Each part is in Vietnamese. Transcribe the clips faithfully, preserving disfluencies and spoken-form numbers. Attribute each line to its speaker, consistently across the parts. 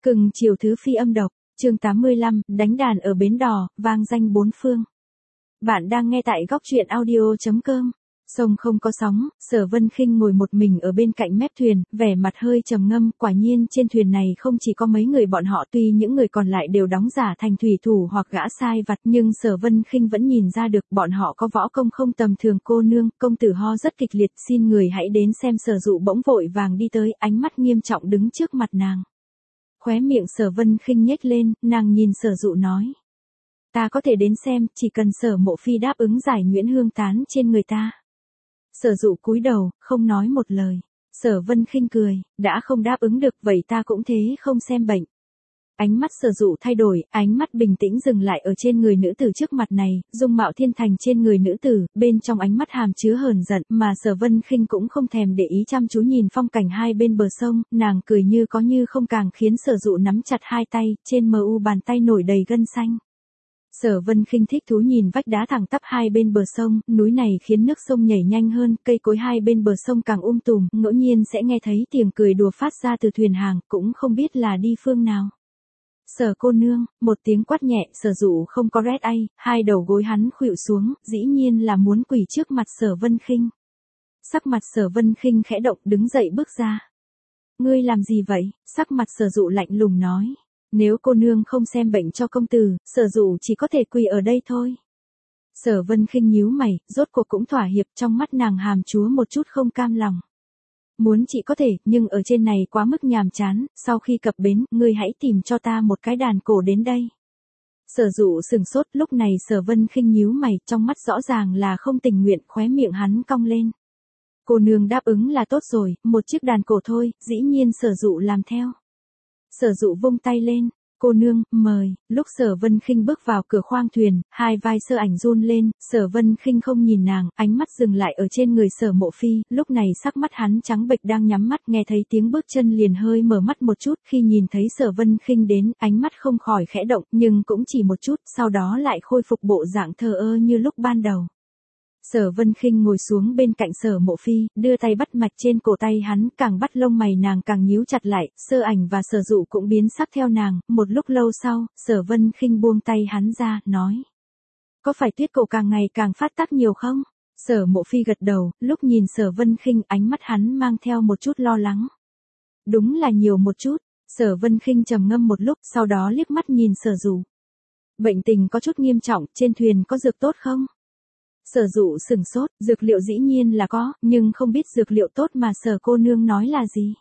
Speaker 1: Cưng chiều thứ phi âm độc, chương tám mươi lăm, đánh đàn ở bến đò, vang danh bốn phương. Bạn đang nghe tại góc truyện audio chấm com. Sông không có sóng, Sở Vân Khinh ngồi một mình ở bên cạnh mép thuyền, vẻ mặt hơi trầm ngâm, quả nhiên trên thuyền này không chỉ có mấy người bọn họ, tuy những người còn lại đều đóng giả thành thủy thủ hoặc gã sai vặt, nhưng Sở Vân Khinh vẫn nhìn ra được bọn họ có võ công không tầm thường. Cô nương, công tử ho rất kịch liệt, xin người hãy đến xem. Sở Dụ bỗng vội vàng đi tới, ánh mắt nghiêm trọng đứng trước mặt nàng. Khóe miệng Sở Vân Khinh nhếch lên, nàng nhìn Sở Dụ nói: ta có thể đến xem, chỉ cần Sở Mộ Phi đáp ứng giải nhuyễn hương tán trên người ta. Sở Dụ cúi đầu, không nói một lời. Sở Vân Khinh cười, đã không đáp ứng được, vậy ta cũng thế không xem bệnh. Ánh mắt Sở Dụ thay đổi, ánh mắt bình tĩnh dừng lại ở trên người nữ tử trước mặt này, dung mạo thiên thành trên người nữ tử, bên trong ánh mắt hàm chứa hờn giận, mà Sở Vân Khinh cũng không thèm để ý, chăm chú nhìn phong cảnh hai bên bờ sông, nàng cười như có như không, càng khiến Sở Dụ nắm chặt hai tay, trên mờ u bàn tay nổi đầy gân xanh. Sở Vân Khinh thích thú nhìn vách đá thẳng tắp hai bên bờ sông, núi này khiến nước sông nhảy nhanh hơn, cây cối hai bên bờ sông càng um tùm, ngẫu nhiên sẽ nghe thấy tiếng cười đùa phát ra từ thuyền hàng, cũng không biết là đi phương nào. Sở cô nương, một tiếng quát nhẹ, Sở Dụ không có rét ai, hai đầu gối hắn khuỵu xuống, dĩ nhiên là muốn quỳ trước mặt Sở Vân Khinh. Sắc mặt Sở Vân Khinh khẽ động, đứng dậy bước ra. Ngươi làm gì vậy? Sắc mặt Sở Dụ lạnh lùng nói. Nếu cô nương không xem bệnh cho công tử, Sở Dụ chỉ có thể quỳ ở đây thôi. Sở Vân Khinh nhíu mày, rốt cuộc cũng thỏa hiệp, trong mắt nàng hàm chứa một chút không cam lòng. Muốn chỉ có thể, nhưng ở trên này quá mức nhàm chán, sau khi cập bến, ngươi hãy tìm cho ta một cái đàn cổ đến đây. Sở Dụ sừng sốt, lúc này Sở Vân Khinh nhíu mày, trong mắt rõ ràng là không tình nguyện, khóe miệng hắn cong lên. Cô nương đáp ứng là tốt rồi, một chiếc đàn cổ thôi, dĩ nhiên Sở Dụ làm theo. Sở Dụ vung tay lên, cô nương, mời. Lúc Sở Vân Khinh bước vào cửa khoang thuyền, hai vai Sơ Ảnh run lên, Sở Vân Khinh không nhìn nàng, ánh mắt dừng lại ở trên người Sở Mộ Phi, lúc này sắc mắt hắn trắng bệch, đang nhắm mắt, nghe thấy tiếng bước chân liền hơi mở mắt một chút, khi nhìn thấy Sở Vân Khinh đến, ánh mắt không khỏi khẽ động, nhưng cũng chỉ một chút, sau đó lại khôi phục bộ dạng thờ ơ như lúc ban đầu. Sở Vân Khinh ngồi xuống bên cạnh Sở Mộ Phi, đưa tay bắt mạch trên cổ tay hắn, càng bắt lông mày nàng càng nhíu chặt lại, Sơ Ảnh và Sở Dụ cũng biến sắc theo nàng, một lúc lâu sau, Sở Vân Khinh buông tay hắn ra, nói: có phải tuyết cổ càng ngày càng phát tác nhiều không? Sở Mộ Phi gật đầu, lúc nhìn Sở Vân Khinh, ánh mắt hắn mang theo một chút lo lắng. Đúng là nhiều một chút. Sở Vân Khinh trầm ngâm một lúc, sau đó liếc mắt nhìn Sở Dụ. Bệnh tình có chút nghiêm trọng, trên thuyền có dược tốt không? Sở Dụ sừng sốt, dược liệu dĩ nhiên là có, nhưng không biết dược liệu tốt mà Sở cô nương nói là gì.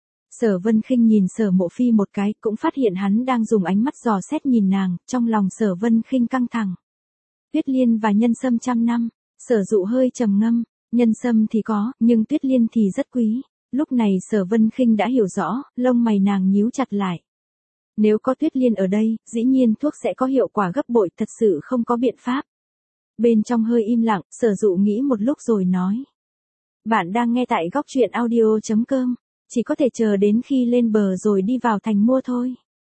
Speaker 1: Sở Vân Khinh nhìn Sở Mộ Phi một cái, cũng phát hiện hắn đang dùng ánh mắt dò xét nhìn nàng, trong lòng Sở Vân Khinh căng thẳng. Tuyết liên và nhân sâm trăm năm. Sở Dụ hơi trầm ngâm, nhân sâm thì có, nhưng tuyết liên thì rất quý. Lúc này Sở Vân Khinh đã hiểu rõ, lông mày nàng nhíu chặt lại. Nếu có tuyết liên ở đây, dĩ nhiên thuốc sẽ có hiệu quả gấp bội, thật sự không có biện pháp. Bên trong hơi im lặng, Sở Dụ nghĩ một lúc rồi nói: bạn đang nghe tại góc truyện audio chấm com, chỉ có thể chờ đến khi lên bờ rồi đi vào thành mua thôi.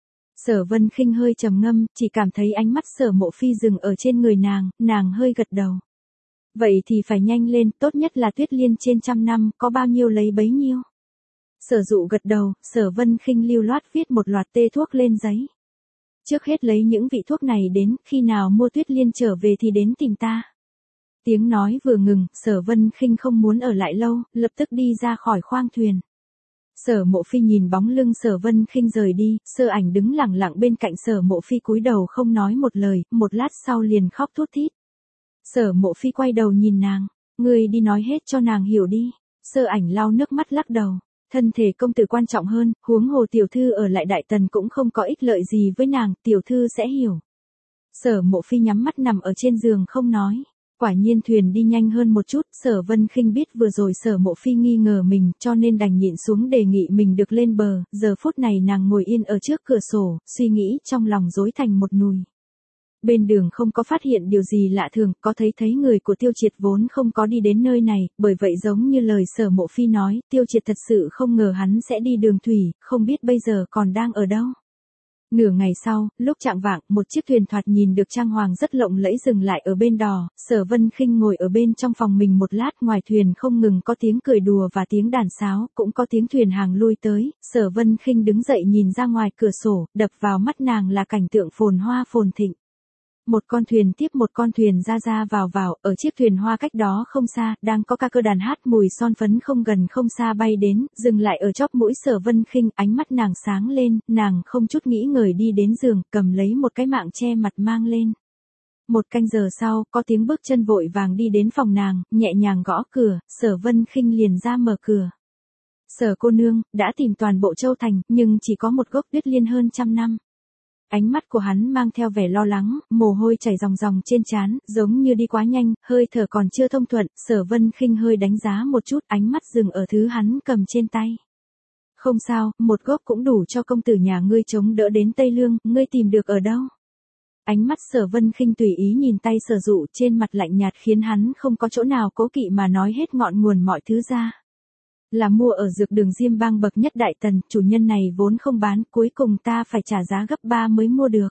Speaker 1: Sở Vân Khinh hơi trầm ngâm, chỉ cảm thấy ánh mắt Sở Mộ Phi dừng ở trên người nàng, nàng hơi gật đầu. Vậy thì phải nhanh lên, tốt nhất là tuyết liên trên trăm năm, có bao nhiêu lấy bấy nhiêu. Sở Dụ gật đầu, Sở Vân Khinh lưu loát viết một loạt tê thuốc lên giấy. Trước hết lấy những vị thuốc này đến, khi nào mua tuyết liên trở về thì đến tìm ta. Tiếng nói vừa ngừng, Sở Vân Khinh không muốn ở lại lâu, lập tức đi ra khỏi khoang thuyền. Sở Mộ Phi nhìn bóng lưng Sở Vân Khinh rời đi, Sơ Ảnh đứng lặng lặng bên cạnh Sở Mộ Phi cúi đầu không nói một lời, một lát sau liền khóc thút thít. Sở Mộ Phi quay đầu nhìn nàng, ngươi đi nói hết cho nàng hiểu đi. Sơ Ảnh lau nước mắt lắc đầu. Thân thể công tử quan trọng hơn, huống hồ tiểu thư ở lại Đại Tần cũng không có ích lợi gì với nàng, tiểu thư sẽ hiểu. Sở Mộ Phi nhắm mắt nằm ở trên giường không nói. Quả nhiên thuyền đi nhanh hơn một chút, Sở Vân Khinh biết vừa rồi Sở Mộ Phi nghi ngờ mình, cho nên đành nhịn xuống đề nghị mình được lên bờ, giờ phút này nàng ngồi yên ở trước cửa sổ, suy nghĩ trong lòng rối thành một nùi. Bên đường không có phát hiện điều gì lạ thường, có thấy thấy người của Tiêu Triệt vốn không có đi đến nơi này, bởi vậy giống như lời Sở Mộ Phi nói, Tiêu Triệt thật sự không ngờ hắn sẽ đi đường thủy, không biết bây giờ còn đang ở đâu. Nửa ngày sau, lúc chạng vạng, một chiếc thuyền thoạt nhìn được trang hoàng rất lộng lẫy dừng lại ở bên đò, Sở Vân Khinh ngồi ở bên trong phòng mình một lát, ngoài thuyền không ngừng có tiếng cười đùa và tiếng đàn sáo, cũng có tiếng thuyền hàng lui tới, Sở Vân Khinh đứng dậy nhìn ra ngoài cửa sổ, đập vào mắt nàng là cảnh tượng phồn hoa phồn thịnh. Một con thuyền tiếp một con thuyền ra ra vào vào, ở chiếc thuyền hoa cách đó không xa, đang có ca cơ đàn hát mùi son phấn không gần không xa bay đến, dừng lại ở chóp mũi Sở Vân Khinh, ánh mắt nàng sáng lên, nàng không chút nghĩ ngợi đi đến giường, cầm lấy một cái mạng che mặt mang lên. Một canh giờ sau, có tiếng bước chân vội vàng đi đến phòng nàng, nhẹ nhàng gõ cửa, Sở Vân Khinh liền ra mở cửa. Sở cô nương, đã tìm toàn bộ Châu Thành, nhưng chỉ có một gốc tuyết liên hơn trăm năm. Ánh mắt của hắn mang theo vẻ lo lắng, mồ hôi chảy ròng ròng trên trán, giống như đi quá nhanh, hơi thở còn chưa thông thuận, Sở Vân Khinh hơi đánh giá một chút, ánh mắt dừng ở thứ hắn cầm trên tay. Không sao, một gốc cũng đủ cho công tử nhà ngươi chống đỡ đến Tây Lương, ngươi tìm được ở đâu? Ánh mắt Sở Vân Khinh tùy ý nhìn tay Sở Dụ, trên mặt lạnh nhạt khiến hắn không có chỗ nào cố kỵ mà nói hết ngọn nguồn mọi thứ ra. Là mua ở dược đường Diêm Bang bậc nhất đại tần, chủ nhân này vốn không bán, cuối cùng ta phải trả giá gấp ba mới mua được.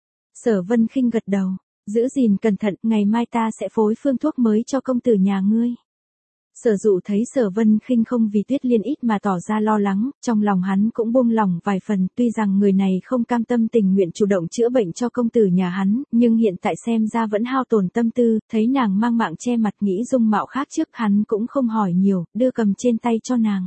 Speaker 1: Sở Vân Khinh gật đầu, giữ gìn cẩn thận, ngày mai ta sẽ phối phương thuốc mới cho công tử nhà ngươi. Sở Dụ thấy Sở Vân Khinh không vì tuyết liên ít mà tỏ ra lo lắng, trong lòng hắn cũng buông lòng vài phần, tuy rằng người này không cam tâm tình nguyện chủ động chữa bệnh cho công tử nhà hắn, nhưng hiện tại xem ra vẫn hao tổn tâm tư, thấy nàng mang mạng che mặt nghĩ dung mạo khác trước, hắn cũng không hỏi nhiều, đưa cầm trên tay cho nàng.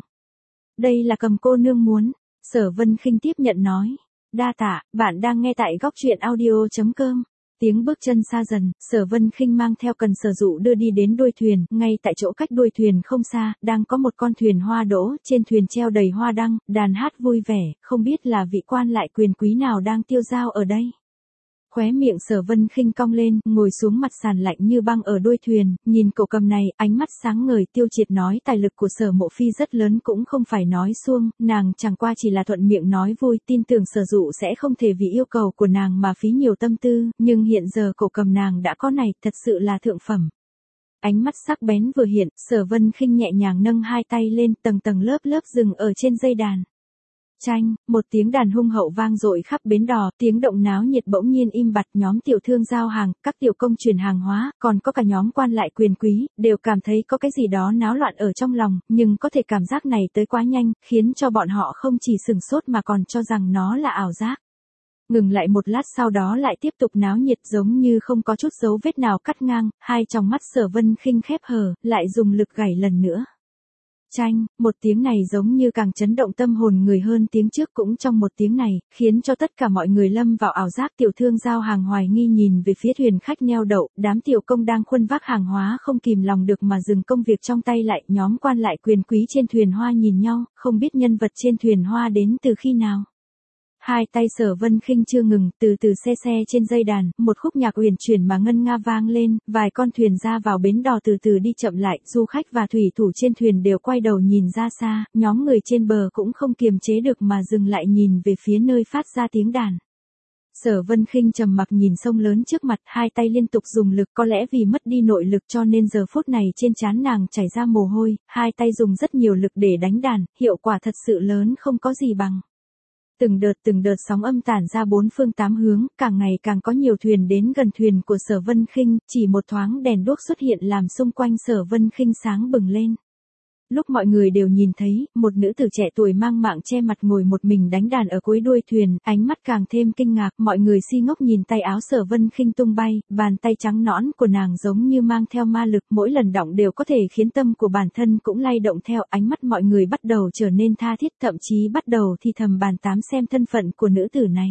Speaker 1: Đây là cầm cô nương muốn, Sở Vân Khinh tiếp nhận nói. Đa tạ, bạn đang nghe tại góc truyện audio chấm com. Tiếng bước chân xa dần, Sở Vân Khinh mang theo Cần Sở Dụ đưa đi đến đuôi thuyền, ngay tại chỗ cách đuôi thuyền không xa, đang có một con thuyền hoa đỗ, trên thuyền treo đầy hoa đăng, đàn hát vui vẻ, không biết là vị quan lại quyền quý nào đang tiêu dao ở đây. Khóe miệng Sở Vân Khinh cong lên, ngồi xuống mặt sàn lạnh như băng ở đuôi thuyền, nhìn cậu cầm này, ánh mắt sáng ngời, Tiêu Triệt nói tài lực của Sở Mộ Phi rất lớn cũng không phải nói suông, nàng chẳng qua chỉ là thuận miệng nói vui, tin tưởng Sở Dụ sẽ không thể vì yêu cầu của nàng mà phí nhiều tâm tư, nhưng hiện giờ cậu cầm nàng đã có này, thật sự là thượng phẩm. Ánh mắt sắc bén vừa hiện, Sở Vân Khinh nhẹ nhàng nâng hai tay lên, tầng tầng lớp lớp dừng ở trên dây đàn. Chanh, một tiếng đàn hung hậu vang dội khắp bến đò, tiếng động náo nhiệt bỗng nhiên im bặt, nhóm tiểu thương giao hàng, các tiểu công chuyển hàng hóa, còn có cả nhóm quan lại quyền quý, đều cảm thấy có cái gì đó náo loạn ở trong lòng, nhưng có thể cảm giác này tới quá nhanh, khiến cho bọn họ không chỉ sửng sốt mà còn cho rằng nó là ảo giác. Ngừng lại một lát sau đó lại tiếp tục náo nhiệt giống như không có chút dấu vết nào cắt ngang, hai tròng mắt Sở Vân Khinh khép hờ, lại dùng lực gảy lần nữa. Chanh, một tiếng này giống như càng chấn động tâm hồn người hơn tiếng trước, cũng trong một tiếng này, khiến cho tất cả mọi người lâm vào ảo giác. Tiểu thương giao hàng hoài nghi nhìn về phía thuyền khách neo đậu, đám tiểu công đang khuân vác hàng hóa không kìm lòng được mà dừng công việc trong tay lại, nhóm quan lại quyền quý trên thuyền hoa nhìn nhau, không biết nhân vật trên thuyền hoa đến từ khi nào. Hai tay Sở Vân Khinh chưa ngừng, từ từ xe xe trên dây đàn, một khúc nhạc uyển chuyển mà ngân nga vang lên, vài con thuyền ra vào bến đò từ từ đi chậm lại, du khách và thủy thủ trên thuyền đều quay đầu nhìn ra xa, nhóm người trên bờ cũng không kiềm chế được mà dừng lại nhìn về phía nơi phát ra tiếng đàn. Sở Vân Khinh trầm mặc nhìn sông lớn trước mặt, hai tay liên tục dùng lực, có lẽ vì mất đi nội lực cho nên giờ phút này trên trán nàng chảy ra mồ hôi, hai tay dùng rất nhiều lực để đánh đàn, hiệu quả thật sự lớn không có gì bằng. Từng đợt từng đợt sóng âm tản ra bốn phương tám hướng, càng ngày càng có nhiều thuyền đến gần thuyền của Sở Vân Khinh, chỉ một thoáng đèn đuốc xuất hiện làm xung quanh Sở Vân Khinh sáng bừng lên. Lúc mọi người đều nhìn thấy, một nữ tử trẻ tuổi mang mạng che mặt ngồi một mình đánh đàn ở cuối đuôi thuyền, ánh mắt càng thêm kinh ngạc, mọi người si ngốc nhìn tay áo Sở Vân Khinh tung bay, bàn tay trắng nõn của nàng giống như mang theo ma lực, mỗi lần động đều có thể khiến tâm của bản thân cũng lay động theo, ánh mắt mọi người bắt đầu trở nên tha thiết, thậm chí bắt đầu thì thầm bàn tán xem thân phận của nữ tử này.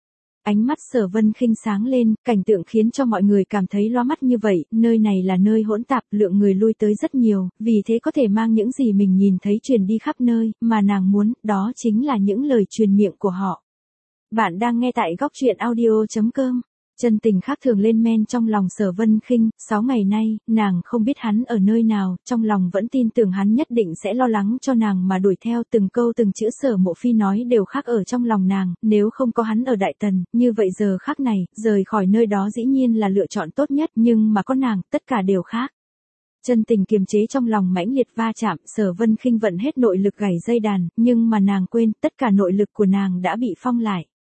Speaker 1: Ánh mắt Sở Vân Khinh sáng lên, cảnh tượng khiến cho mọi người cảm thấy loa mắt như vậy, nơi này là nơi hỗn tạp, lượng người lui tới rất nhiều, vì thế có thể mang những gì mình nhìn thấy truyền đi khắp nơi, mà nàng muốn, đó chính là những lời truyền miệng của họ. Bạn đang nghe tại góc truyện audio chấm com. Chân tình khác thường lên men trong lòng Sở Vân Khinh, sáu ngày nay, nàng không biết hắn ở nơi nào, trong lòng vẫn tin tưởng hắn nhất định sẽ lo lắng cho nàng mà đuổi theo, từng câu từng chữ Sở Mộ Phi nói đều khắc ở trong lòng nàng, nếu không có hắn ở Đại Tần, như vậy giờ khắc này, rời khỏi nơi đó dĩ nhiên là lựa chọn tốt nhất, nhưng mà có nàng, tất cả đều khác. Chân tình kiềm chế trong lòng mãnh liệt va chạm, Sở Vân Khinh vận hết nội lực gảy dây đàn, nhưng mà nàng quên, tất cả nội lực của nàng đã bị phong lại.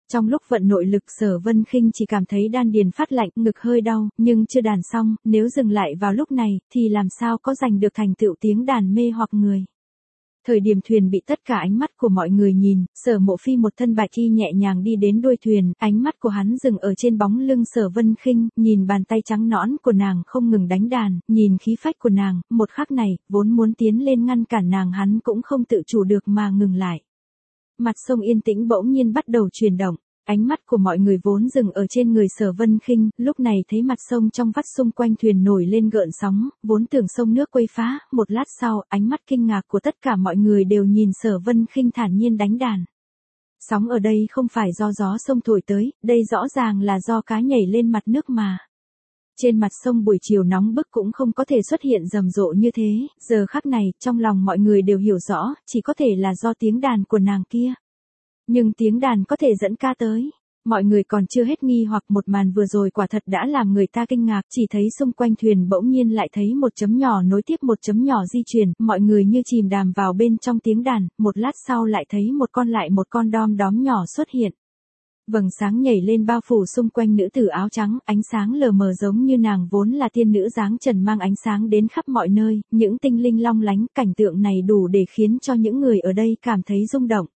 Speaker 1: Trong lúc vận nội lực Sở Vân Khinh chỉ cảm thấy đan điền phát lạnh, ngực hơi đau, nhưng chưa đàn xong, nếu dừng lại vào lúc này, thì làm sao có giành được thành tựu tiếng đàn mê hoặc người. Thời điểm thuyền bị tất cả ánh mắt của mọi người nhìn, Sở Mộ Phi một thân bạch y nhẹ nhàng đi đến đuôi thuyền, ánh mắt của hắn dừng ở trên bóng lưng Sở Vân Khinh, nhìn bàn tay trắng nõn của nàng không ngừng đánh đàn, nhìn khí phách của nàng, một khắc này, vốn muốn tiến lên ngăn cản nàng hắn cũng không tự chủ được mà ngừng lại. Mặt sông yên tĩnh bỗng nhiên bắt đầu chuyển động. Ánh mắt của mọi người vốn dừng ở trên người Sở Vân Khinh, lúc này thấy mặt sông trong vắt xung quanh thuyền nổi lên gợn sóng, vốn tưởng sông nước quấy phá, một lát sau, ánh mắt kinh ngạc của tất cả mọi người đều nhìn Sở Vân Khinh thản nhiên đánh đàn. Sóng ở đây không phải do gió sông thổi tới, đây rõ ràng là do cá nhảy lên mặt nước mà. Trên mặt sông buổi chiều nóng bức cũng không có thể xuất hiện rầm rộ như thế, giờ khắc này, trong lòng mọi người đều hiểu rõ, chỉ có thể là do tiếng đàn của nàng kia. Nhưng tiếng đàn có thể dẫn ca tới. Mọi người còn chưa hết nghi hoặc một màn vừa rồi quả thật đã làm người ta kinh ngạc, chỉ thấy xung quanh thuyền bỗng nhiên lại thấy một chấm nhỏ nối tiếp một chấm nhỏ di chuyển, mọi người như chìm đàm vào bên trong tiếng đàn, một lát sau lại thấy một con lại một con đom đóm nhỏ xuất hiện. Vầng sáng nhảy lên bao phủ xung quanh nữ tử áo trắng, ánh sáng lờ mờ giống như nàng vốn là tiên nữ dáng trần mang ánh sáng đến khắp mọi nơi, những tinh linh long lánh, cảnh tượng này đủ để khiến cho những người ở đây cảm thấy rung động.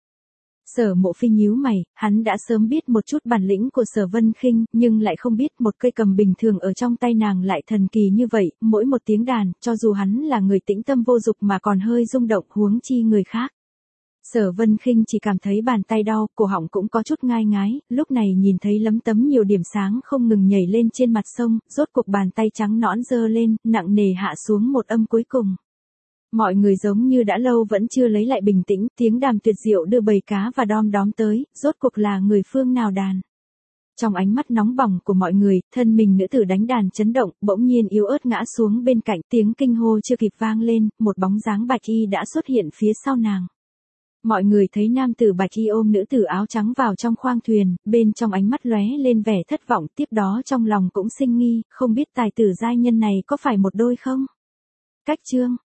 Speaker 1: Sở Mộ Phi nhíu mày, hắn đã sớm biết một chút bản lĩnh của Sở Vân Khinh, nhưng lại không biết một cây cầm bình thường ở trong tay nàng lại thần kỳ như vậy, mỗi một tiếng đàn, cho dù hắn là người tĩnh tâm vô dục mà còn hơi rung động huống chi người khác. Sở Vân Khinh chỉ cảm thấy bàn tay đau, cổ họng cũng có chút ngai ngái, lúc này nhìn thấy lấm tấm nhiều điểm sáng không ngừng nhảy lên trên mặt sông, rốt cuộc bàn tay trắng nõn giơ lên, nặng nề hạ xuống một âm cuối cùng. Mọi người giống như đã lâu vẫn chưa lấy lại bình tĩnh, tiếng đàm tuyệt diệu đưa bầy cá và đom đóm tới, rốt cuộc là người phương nào đàn. Trong ánh mắt nóng bỏng của mọi người, thân mình nữ tử đánh đàn chấn động, bỗng nhiên yếu ớt ngã xuống bên cạnh, tiếng kinh hô chưa kịp vang lên, một bóng dáng bạch y đã xuất hiện phía sau nàng. Mọi người thấy nam tử bạch y ôm nữ tử áo trắng vào trong khoang thuyền, bên trong ánh mắt lóe lên vẻ thất vọng, tiếp đó trong lòng cũng sinh nghi, không biết tài tử giai nhân này có phải một đôi không? Cách chương